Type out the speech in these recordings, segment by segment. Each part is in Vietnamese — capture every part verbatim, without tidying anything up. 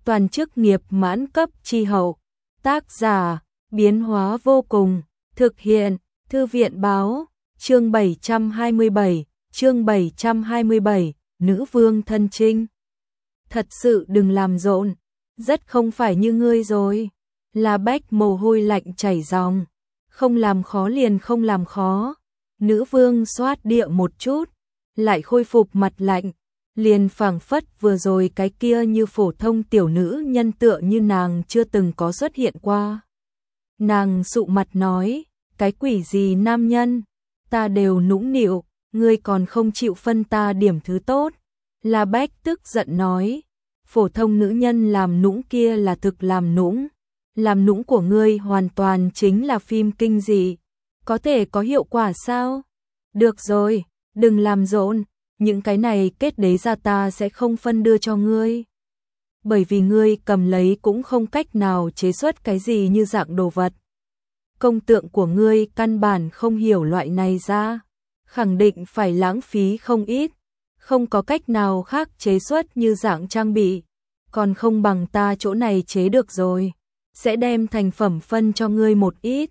toàn chức nghiệp mãn cấp chi hậu. Tác giả, biến hóa vô cùng, thực hiện, thư viện báo, chương bảy trăm hai mươi bảy, chương bảy trăm hai mươi bảy, nữ vương thân trinh. Thật sự đừng làm rộn, rất không phải như ngươi rồi. La Bách mồ hôi lạnh chảy ròng, không làm khó liền không làm khó. Nữ vương xoát địa một chút, lại khôi phục mặt lạnh, liền phảng phất vừa rồi cái kia như phổ thông tiểu nữ nhân tựa như nàng chưa từng có xuất hiện qua. Nàng sụ mặt nói, cái quỷ gì nam nhân, ta đều nũng nịu, ngươi còn không chịu phân ta điểm thứ tốt. La Bách tức giận nói, phổ thông nữ nhân làm nũng kia là thực làm nũng, làm nũng của ngươi hoàn toàn chính là phim kinh dị, có thể có hiệu quả sao? Được rồi, đừng làm rộn, những cái này kết đế ra ta sẽ không phân đưa cho ngươi. Bởi vì ngươi cầm lấy cũng không cách nào chế xuất cái gì như dạng đồ vật. Công tượng của ngươi căn bản không hiểu loại này ra, khẳng định phải lãng phí không ít, không có cách nào khác chế xuất như dạng trang bị, còn không bằng ta chỗ này chế được rồi, sẽ đem thành phẩm phân cho ngươi một ít.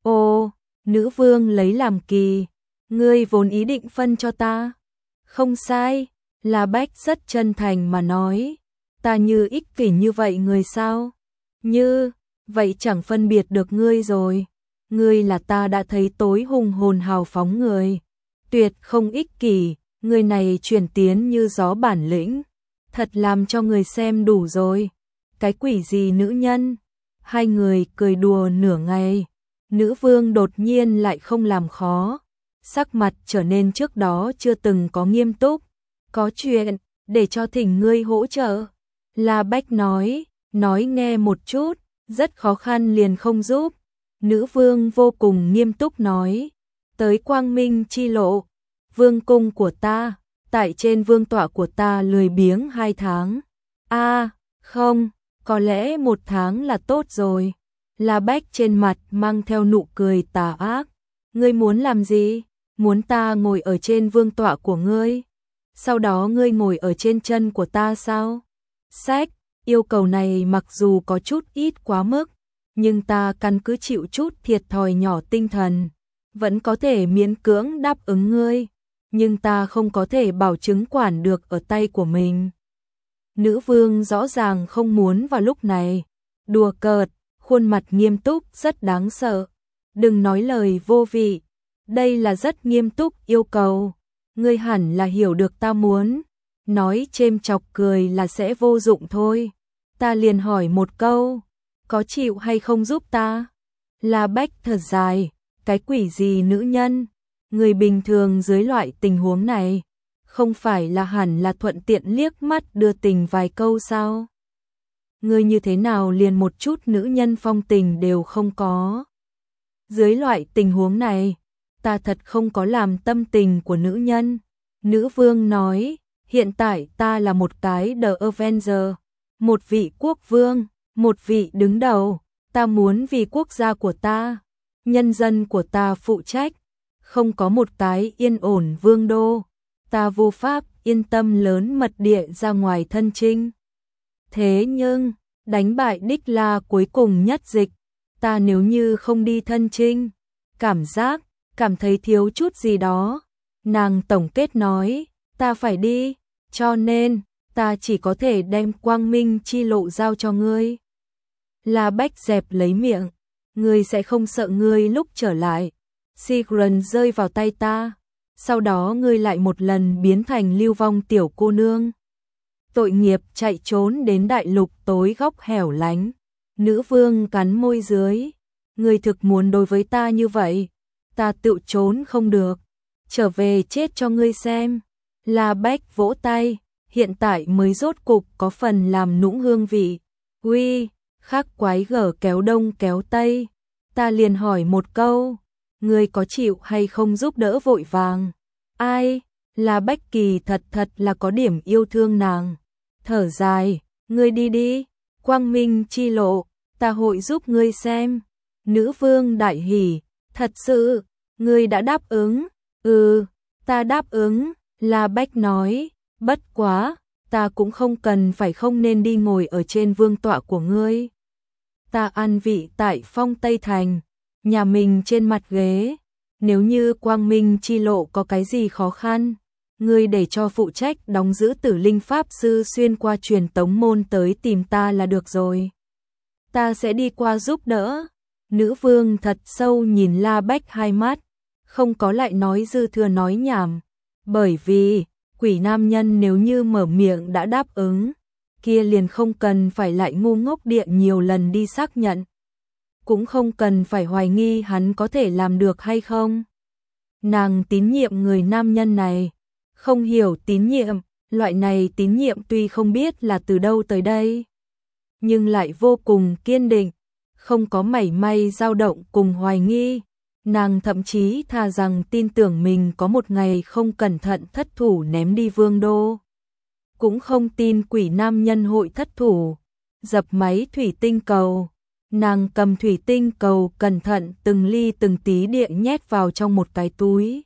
Ô, nữ vương lấy làm kỳ, ngươi vốn ý định phân cho ta. Không sai, La Bách rất chân thành mà nói, ta như ích kỷ như vậy người sao? Như, vậy chẳng phân biệt được ngươi rồi. Ngươi là ta đã thấy tối hùng hồn hào phóng người, tuyệt không ích kỷ, người này chuyển tiến như gió bản lĩnh, thật làm cho người xem đủ rồi. Cái quỷ gì nữ nhân? Hai người cười đùa nửa ngày, nữ vương đột nhiên lại không làm khó, sắc mặt trở nên trước đó chưa từng có nghiêm túc. Có chuyện, để cho thỉnh ngươi hỗ trợ. La Bách nói, nói nghe một chút, rất khó khăn liền không giúp. Nữ vương vô cùng nghiêm túc nói, tới quang minh chi lộ, vương cung của ta, tại trên vương tọa của ta lười biếng hai tháng. A, à, không, có lẽ một tháng là tốt rồi. La Bách trên mặt mang theo nụ cười tà ác. Ngươi muốn làm gì? Muốn ta ngồi ở trên vương tọa của ngươi? Sau đó ngươi ngồi ở trên chân của ta sao? Sách, yêu cầu này mặc dù có chút ít quá mức, nhưng ta căn cứ chịu chút thiệt thòi nhỏ tinh thần, vẫn có thể miễn cưỡng đáp ứng ngươi, nhưng ta không có thể bảo chứng quản được ở tay của mình. Nữ vương rõ ràng không muốn vào lúc này đùa cợt, khuôn mặt nghiêm túc rất đáng sợ. Đừng nói lời vô vị, đây là rất nghiêm túc yêu cầu, ngươi hẳn là hiểu được ta muốn. Nói chêm chọc cười là sẽ vô dụng thôi. Ta liền hỏi một câu, có chịu hay không giúp ta? La Bách thật dài, cái quỷ gì nữ nhân? Người bình thường dưới loại tình huống này, không phải là hẳn là thuận tiện liếc mắt đưa tình vài câu sao? Ngươi như thế nào liền một chút nữ nhân phong tình đều không có? Dưới loại tình huống này, ta thật không có làm tâm tình của nữ nhân. Nữ vương nói, hiện tại ta là một cái The Avenger, một vị quốc vương, một vị đứng đầu, ta muốn vì quốc gia của ta, nhân dân của ta phụ trách, không có một cái yên ổn vương đô, ta vô pháp yên tâm lớn mật địa ra ngoài thân chinh. Thế nhưng, đánh bại Đích La cuối cùng nhất dịch, ta nếu như không đi thân chinh, cảm giác, cảm thấy thiếu chút gì đó. Nàng tổng kết nói, ta phải đi, cho nên, ta chỉ có thể đem quang minh chi lộ giao cho ngươi. La Bách dẹp lấy miệng, ngươi sẽ không sợ ngươi lúc trở lại Sigrun rơi vào tay ta, sau đó ngươi lại một lần biến thành lưu vong tiểu cô nương. Tội nghiệp chạy trốn đến đại lục tối góc hẻo lánh. Nữ vương cắn môi dưới, ngươi thực muốn đối với ta như vậy, ta tự trốn không được, trở về chết cho ngươi xem. La Bách vỗ tay, hiện tại mới rốt cục có phần làm nũng hương vị. Uy, khác quái gở kéo đông kéo tây, ta liền hỏi một câu, ngươi có chịu hay không giúp đỡ vội vàng? Ai? La Bách kỳ thật thật là có điểm yêu thương nàng. Thở dài, ngươi đi đi, quang minh chi lộ, ta hội giúp ngươi xem. Nữ vương đại hỉ, thật sự, ngươi đã đáp ứng? Ừ, ta đáp ứng. La Bách nói, bất quá, ta cũng không cần phải không nên đi ngồi ở trên vương tọa của ngươi. Ta an vị tại Phong Tây Thành, nhà mình trên mặt ghế, nếu như Quang Minh chi lộ có cái gì khó khăn, ngươi để cho phụ trách đóng giữ Tử Linh Pháp Sư xuyên qua truyền tống môn tới tìm ta là được rồi. Ta sẽ đi qua giúp đỡ. Nữ vương thật sâu nhìn La Bách hai mắt, không có lại nói dư thừa nói nhảm, bởi vì quỷ nam nhân nếu như mở miệng đã đáp ứng, kia liền không cần phải lại ngu ngốc điện nhiều lần đi xác nhận, cũng không cần phải hoài nghi hắn có thể làm được hay không. Nàng tín nhiệm người nam nhân này, không hiểu tín nhiệm, loại này tín nhiệm tuy không biết là từ đâu tới đây, nhưng lại vô cùng kiên định, không có mảy may dao động cùng hoài nghi. Nàng thậm chí thà rằng tin tưởng mình có một ngày không cẩn thận thất thủ ném đi vương đô, cũng không tin quỷ nam nhân hội thất thủ. Dập máy thủy tinh cầu, nàng cầm thủy tinh cầu cẩn thận từng ly từng tí địa nhét vào trong một cái túi,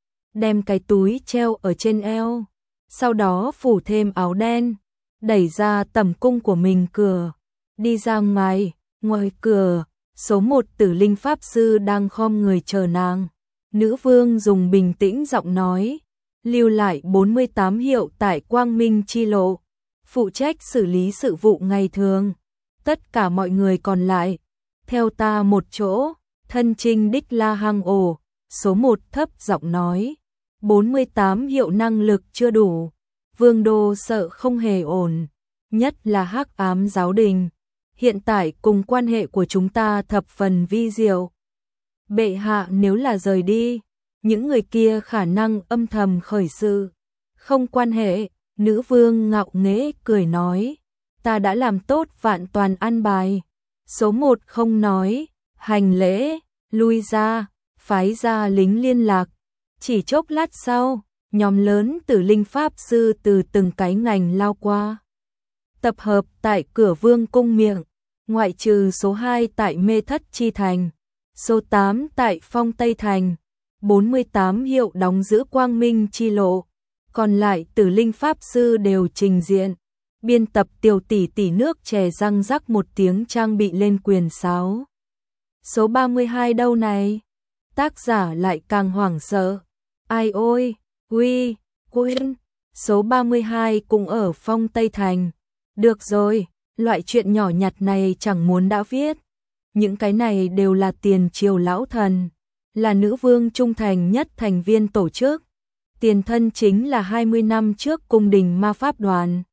đem cái túi treo ở trên eo, sau đó phủ thêm áo đen, đẩy ra tẩm cung của mình cửa, đi ra ngoài. Ngoài cửa, số một Tử Linh Pháp Sư đang khom người chờ nàng. Nữ vương dùng bình tĩnh giọng nói, lưu lại bốn mươi tám hiệu tại Quang Minh chi lộ, phụ trách xử lý sự vụ ngày thường. Tất cả mọi người còn lại, theo ta một chỗ, thân trinh đích la hang ổ. Số một thấp giọng nói, bốn mươi tám hiệu năng lực chưa đủ, vương đô sợ không hề ổn, nhất là Hắc Ám giáo đình. Hiện tại cùng quan hệ của chúng ta thập phần vi diệu. Bệ hạ nếu là rời đi, những người kia khả năng âm thầm khởi sự. Không quan hệ, nữ vương ngạo nghễ cười nói, ta đã làm tốt vạn toàn an bài. Số một không nói, hành lễ, lui ra, phái ra lính liên lạc. Chỉ chốc lát sau, nhóm lớn Tử Linh Pháp Sư từ từng cái ngành lao qua, tập hợp tại cửa vương cung miệng, ngoại trừ số hai tại Mê Thất Chi Thành, số tám tại Phong Tây Thành, bốn mươi tám hiệu đóng giữ Quang Minh chi lộ, còn lại Tử Linh Pháp Sư đều trình diện. Biên tập Tiểu tỷ tỷ nước chè răng rắc một tiếng trang bị lên quyền sáo. Số ba mươi hai đâu này? Tác giả lại càng hoảng sợ. Ai ôi, uy, quên, số ba mươi hai cũng ở Phong Tây Thành. Được rồi, loại chuyện nhỏ nhặt này chẳng muốn đã viết. Những cái này đều là tiền triều lão thần, là nữ vương trung thành nhất thành viên tổ chức. Tiền thân chính là hai mươi năm trước cung đình ma pháp đoàn.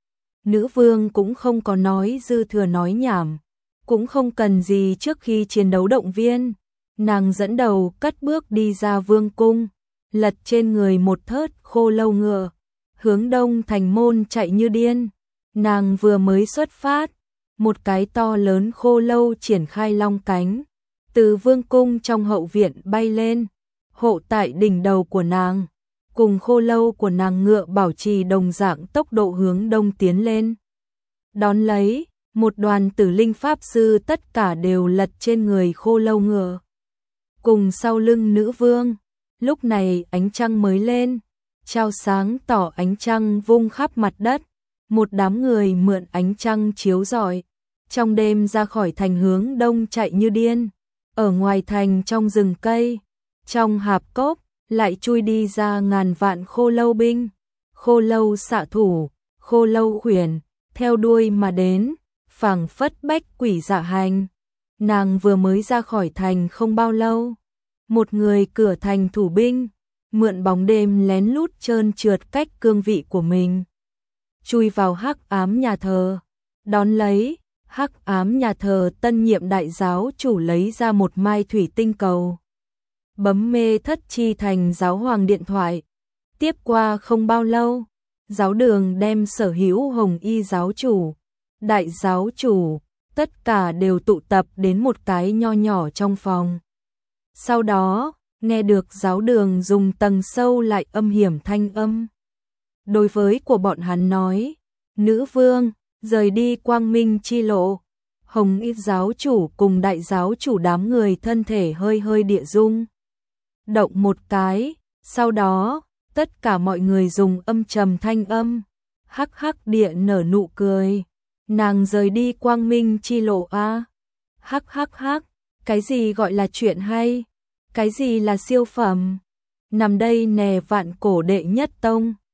Nữ vương cũng không có nói dư thừa nói nhảm, cũng không cần gì trước khi chiến đấu động viên. Nàng dẫn đầu cất bước đi ra vương cung, lật trên người một thớt khô lâu ngựa, hướng đông thành môn chạy như điên. Nàng vừa mới xuất phát, một cái to lớn khô lâu triển khai long cánh, từ vương cung trong hậu viện bay lên, hộ tại đỉnh đầu của nàng, cùng khô lâu của nàng ngựa bảo trì đồng dạng tốc độ hướng đông tiến lên. Đón lấy, một đoàn Tử Linh Pháp Sư tất cả đều lật trên người khô lâu ngựa, cùng sau lưng nữ vương. Lúc này ánh trăng mới lên, trao sáng tỏ ánh trăng vung khắp mặt đất. Một đám người mượn ánh trăng chiếu rọi, trong đêm ra khỏi thành hướng đông chạy như điên. Ở ngoài thành trong rừng cây, trong hạp cốc, lại chui đi ra ngàn vạn khô lâu binh, khô lâu xạ thủ, khô lâu khuyển, theo đuôi mà đến, phảng phất bách quỷ dạ hành. Nàng vừa mới ra khỏi thành không bao lâu, một người cửa thành thủ binh, mượn bóng đêm lén lút trơn trượt cách cương vị của mình, chui vào Hắc Ám nhà thờ. Đón lấy, Hắc Ám nhà thờ tân nhiệm đại giáo chủ lấy ra một mai thủy tinh cầu, bấm Mê Thất Chi Thành giáo hoàng điện thoại. Tiếp qua không bao lâu, giáo đường đem sở hữu hồng y giáo chủ, đại giáo chủ, tất cả đều tụ tập đến một cái nho nhỏ trong phòng. Sau đó, nghe được giáo đường dùng tầng sâu lại âm hiểm thanh âm. Đối với của bọn hắn nói, nữ vương, rời đi Quang Minh chi lộ. Hồng y giáo chủ cùng đại giáo chủ đám người thân thể hơi hơi địa rung động một cái, sau đó, tất cả mọi người dùng âm trầm thanh âm, Hắc hắc địa nở nụ cười. Nàng rời đi quang minh chi lộ a. Hắc hắc hắc, cái gì gọi là chuyện hay? Cái gì là siêu phẩm? Nằm đây nè vạn cổ đệ nhất tông.